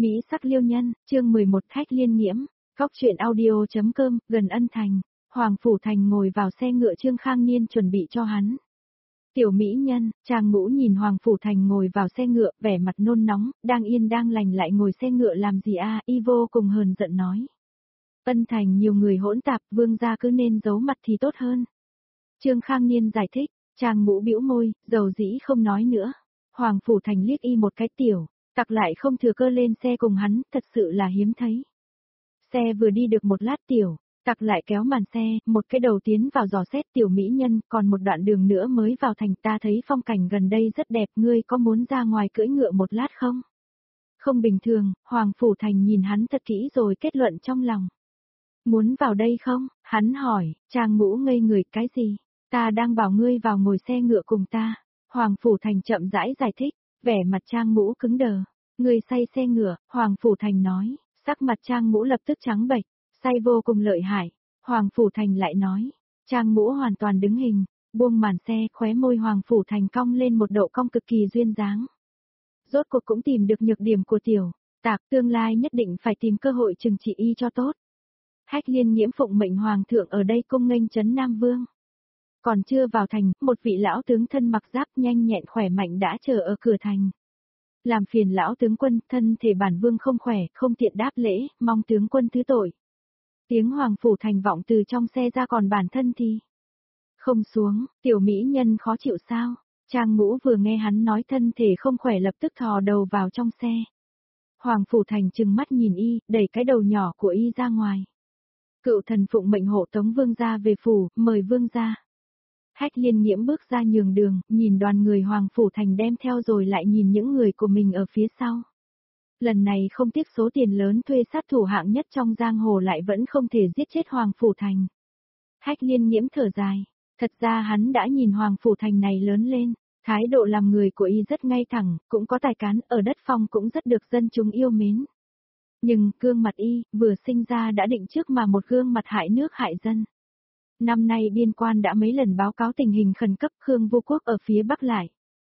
Mỹ sắc liêu nhân, chương 11 Khách liên nhiễm, Cóc truyện audio.com, gần Ân Thành, Hoàng Phủ Thành ngồi vào xe ngựa Trương Khang Niên chuẩn bị cho hắn. Tiểu mỹ nhân, Trang Ngũ nhìn Hoàng Phủ Thành ngồi vào xe ngựa, vẻ mặt nôn nóng, đang yên đang lành lại ngồi xe ngựa làm gì a? Y vô cùng hờn giận nói. Ân Thành nhiều người hỗn tạp, vương gia cứ nên giấu mặt thì tốt hơn. Trương Khang Niên giải thích, Trang Ngũ bĩu môi, dầu dĩ không nói nữa. Hoàng Phủ Thành liếc y một cái tiểu, tặc lại không thừa cơ lên xe cùng hắn, thật sự là hiếm thấy. Xe vừa đi được một lát tiểu, tặc lại kéo màn xe, một cái đầu tiến vào dò xét tiểu mỹ nhân, còn một đoạn đường nữa mới vào thành, ta thấy phong cảnh gần đây rất đẹp, ngươi có muốn ra ngoài cưỡi ngựa một lát không? Không bình thường, Hoàng Phủ Thành nhìn hắn thật kỹ rồi kết luận trong lòng. Muốn vào đây không? Hắn hỏi, Trang Ngũ ngây người, cái gì? Ta đang bảo ngươi vào ngồi xe ngựa cùng ta. Hoàng Phủ Thành chậm rãi giải thích, vẻ mặt Trang Ngũ cứng đờ. Ngươi say xe ngựa, Hoàng Phủ Thành nói, sắc mặt Trang Ngũ lập tức trắng bệch, say vô cùng lợi hại. Hoàng Phủ Thành lại nói, Trang Ngũ hoàn toàn đứng hình, buông màn xe, khóe môi Hoàng Phủ Thành cong lên một độ cong cực kỳ duyên dáng. Rốt cuộc cũng tìm được nhược điểm của tiểu tạc, tương lai nhất định phải tìm cơ hội trừng trị y cho tốt. Hách Liên nhiễm phụng mệnh Hoàng thượng ở đây cung nghênh trấn Nam Vương. Còn chưa vào thành, một vị lão tướng thân mặc giáp nhanh nhẹn khỏe mạnh đã chờ ở cửa thành. Làm phiền lão tướng quân, thân thể bản vương không khỏe, không tiện đáp lễ, mong tướng quân thứ tội. Tiếng Hoàng Phủ Thành vọng từ trong xe ra, còn bản thân thì không xuống, tiểu mỹ nhân khó chịu sao? Trang Ngũ vừa nghe hắn nói thân thể không khỏe lập tức thò đầu vào trong xe. Hoàng Phủ Thành trừng mắt nhìn y, đẩy cái đầu nhỏ của y ra ngoài. Cựu thần phụng mệnh hộ tống vương gia về phủ, mời vương gia. Hách Liên nhiễm bước ra nhường đường, nhìn đoàn người Hoàng Phủ Thành đem theo rồi lại nhìn những người của mình ở phía sau. Lần này không tiếc số tiền lớn thuê sát thủ hạng nhất trong giang hồ lại vẫn không thể giết chết Hoàng Phủ Thành. Hách Liên nhiễm thở dài, thật ra hắn đã nhìn Hoàng Phủ Thành này lớn lên, thái độ làm người của y rất ngay thẳng, cũng có tài cán, ở đất phong cũng rất được dân chúng yêu mến. Nhưng gương mặt y, vừa sinh ra đã định trước mà một gương mặt hại nước hại dân. Năm nay biên quan đã mấy lần báo cáo tình hình khẩn cấp, Khương Vô Quốc ở phía Bắc lại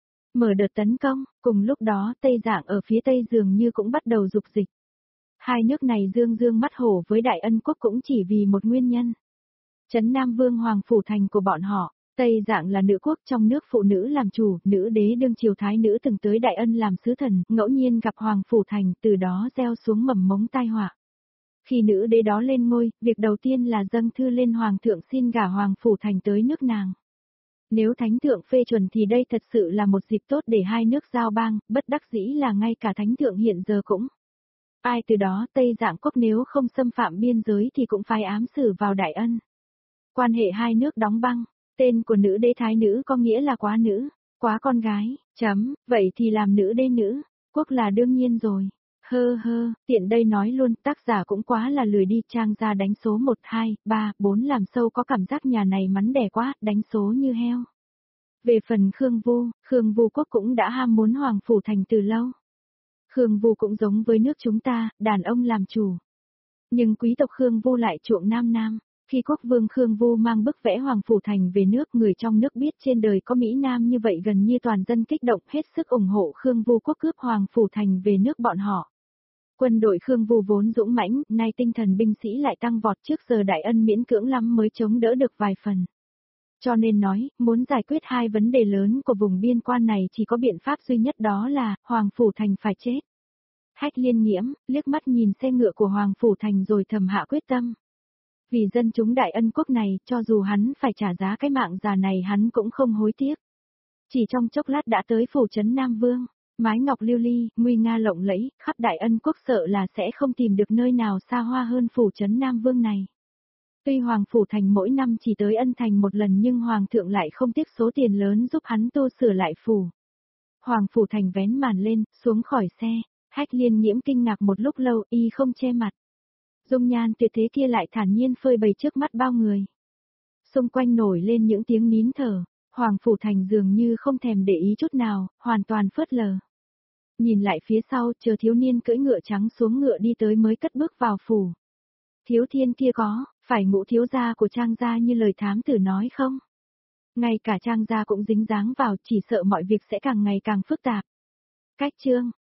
mở đợt tấn công, cùng lúc đó Tây Dạng ở phía Tây dường như cũng bắt đầu dục dịch. Hai nước này dương dương mắt hổ với Đại Ân quốc cũng chỉ vì một nguyên nhân. Trấn Nam Vương Hoàng Phủ Thành của bọn họ, Tây Dạng là nữ quốc trong nước phụ nữ làm chủ, nữ đế đương triều thái nữ từng tới Đại Ân làm sứ thần, ngẫu nhiên gặp Hoàng Phủ Thành, từ đó gieo xuống mầm mống tai họa. Khi nữ đế đó lên ngôi, việc đầu tiên là dâng thư lên Hoàng thượng xin gả Hoàng Phủ Thành tới nước nàng. Nếu Thánh thượng phê chuẩn thì đây thật sự là một dịp tốt để hai nước giao bang, bất đắc dĩ là ngay cả Thánh thượng hiện giờ cũng. Ai từ đó Tây Dạng quốc nếu không xâm phạm biên giới thì cũng phải ám xử vào Đại Ân. Quan hệ hai nước đóng băng, tên của nữ đế thái nữ có nghĩa là quá nữ, quá con gái, vậy thì làm nữ đế nữ, quốc là đương nhiên rồi. Tiện đây nói luôn, tác giả cũng quá là lười đi, trang ra đánh số 1, 2, 3, 4 làm sâu có cảm giác nhà này mắn đẻ quá, đánh số như heo. Về phần Khương Vu quốc cũng đã ham muốn Hoàng Phủ Thành từ lâu. Khương Vu cũng giống với nước chúng ta, đàn ông làm chủ. Nhưng quý tộc Khương Vu lại chuộng nam. Khi quốc vương Khương Vu mang bức vẽ Hoàng Phủ Thành về nước, người trong nước biết trên đời có Mỹ Nam như vậy gần như toàn dân kích động hết sức ủng hộ Khương Vu quốc cướp Hoàng Phủ Thành về nước bọn họ. Quân đội Khương Vu vốn dũng mãnh, nay tinh thần binh sĩ lại tăng vọt, trước giờ Đại Ân miễn cưỡng lắm mới chống đỡ được vài phần. Cho nên nói, muốn giải quyết hai vấn đề lớn của vùng biên quan này chỉ có biện pháp duy nhất, đó là, Hoàng Phủ Thành phải chết. Hách Liên nhiễm, liếc mắt nhìn xe ngựa của Hoàng Phủ Thành rồi thầm hạ quyết tâm. Vì dân chúng Đại Ân quốc này, cho dù hắn phải trả giá cái mạng già này hắn cũng không hối tiếc. Chỉ trong chốc lát đã tới phủ trấn Nam Vương. Mái ngọc lưu ly, nguy nga lộng lẫy, khắp Đại Ân quốc sợ là sẽ không tìm được nơi nào xa hoa hơn phủ trấn Nam Vương này. Tuy Hoàng Phủ Thành mỗi năm chỉ tới Ân Thành một lần nhưng Hoàng thượng lại không tiếc số tiền lớn giúp hắn tu sửa lại phủ. Hoàng Phủ Thành vén màn lên, xuống khỏi xe, Hách Liên nhiễm kinh ngạc một lúc lâu, y không che mặt. Dung nhan tuyệt thế kia lại thản nhiên phơi bày trước mắt bao người. Xung quanh nổi lên những tiếng nín thở, Hoàng Phủ Thành dường như không thèm để ý chút nào, hoàn toàn phớt lờ. Nhìn lại phía sau, chờ thiếu niên cưỡi ngựa trắng xuống ngựa đi tới mới cất bước vào phủ. Thiếu thiên kia phải Ngũ thiếu gia của Trang gia như lời thám tử nói không? Ngay cả Trang gia cũng dính dáng vào, chỉ sợ mọi việc sẽ càng ngày càng phức tạp. Cách chương,